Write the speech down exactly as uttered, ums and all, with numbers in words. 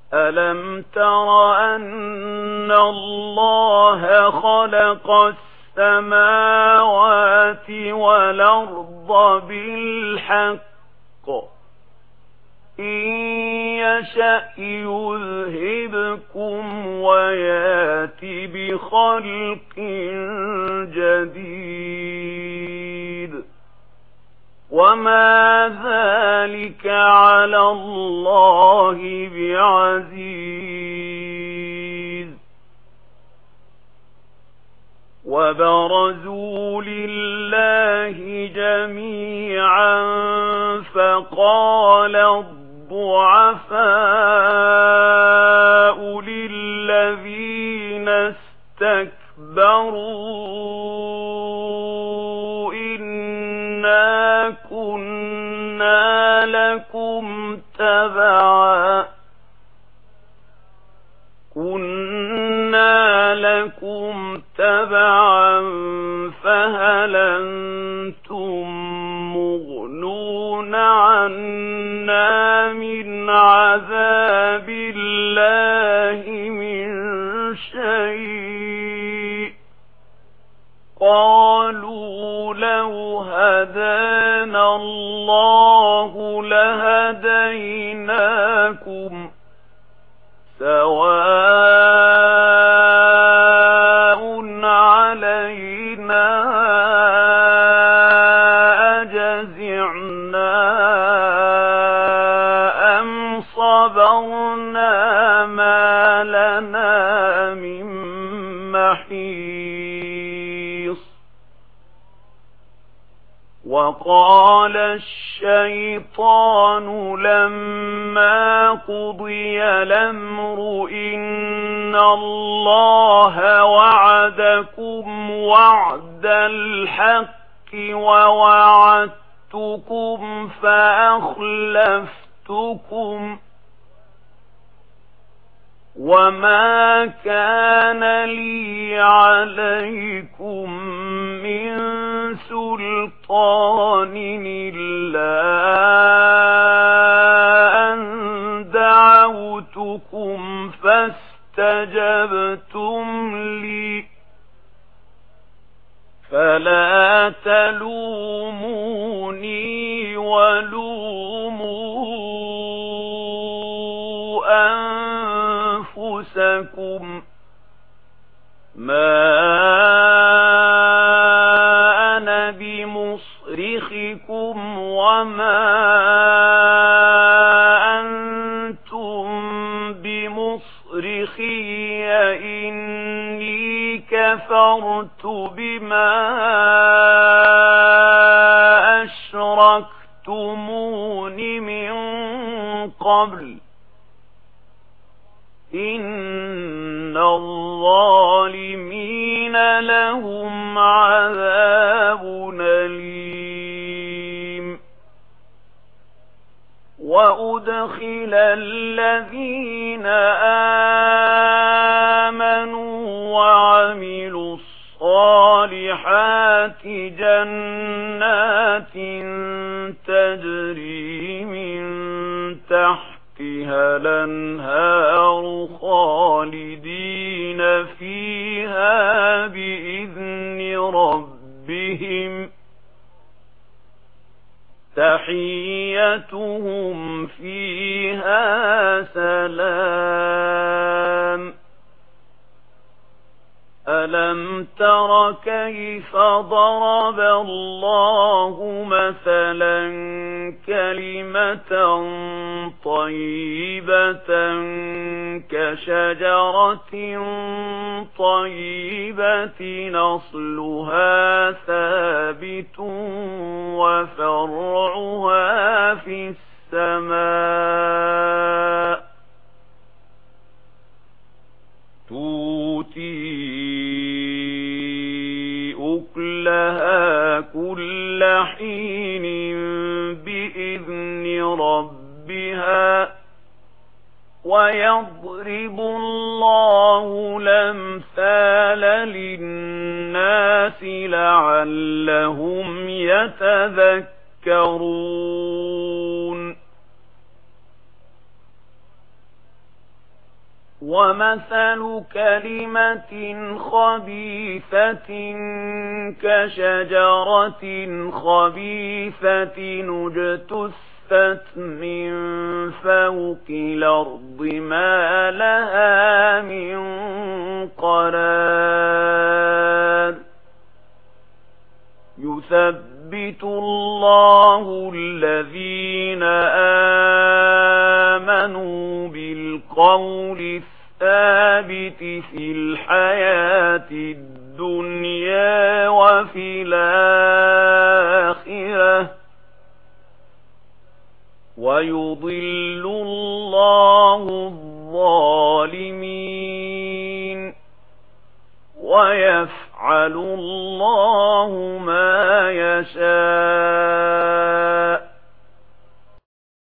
ألم تر أن الله خلق السماوات والأرض بالحق إن يشأ يذهبكم ويات بخلق جديد وما ذلك على الله بعزيز وبرزوا لله جميعا فقال الضعفاء للذين استكبروا إنا كنا لكم تبعا كنا لكم تبعا فهل أنتم مغنون عنا من عذاب الله من شيء قالوا لو هدانا الله لهديناكم سواء علينا أجزعنا أم صبرنا ما لنا من محيص وقال الشيطان لما قضي الأمر إن الله وعدكم وعد الحق ووعدتكم فأخلفتكم وما كان لي عليكم من سلطان إلا أن دعوتكم فاستجبتم لي فلا تلوموني ولوموا أنفسكم ما أنا بمصرخكم وما أنتم بمصرخي إني كفرت بما أشركتمون من قبل إن الظالمين لهم عذاب أليم وأدخل الذين آمنوا وعملوا الصالحات جنات تجري من تحتها الأنهار خالدين فيها بإذن ربهم تحيتهم فيها سلام ألم تر كيف ضرب الله مثلا كلمة طيبة كشجرة طيبة أصلها ثابت وفرعها في السماء تؤتي أكلها كل حين بإذن ربها ويضرب الله الأمثال للناس لعلهم يتذكرون ومثل كلمة خبيثة كشجرة خبيثة اجتثت من فوق الأرض ما لها من قرار يثبت الله الذين آمنوا بالقول الثابت في الحياة الدنيا وفي الآخرة ويضل الله الظالمين ويفعل الله ما يشاء.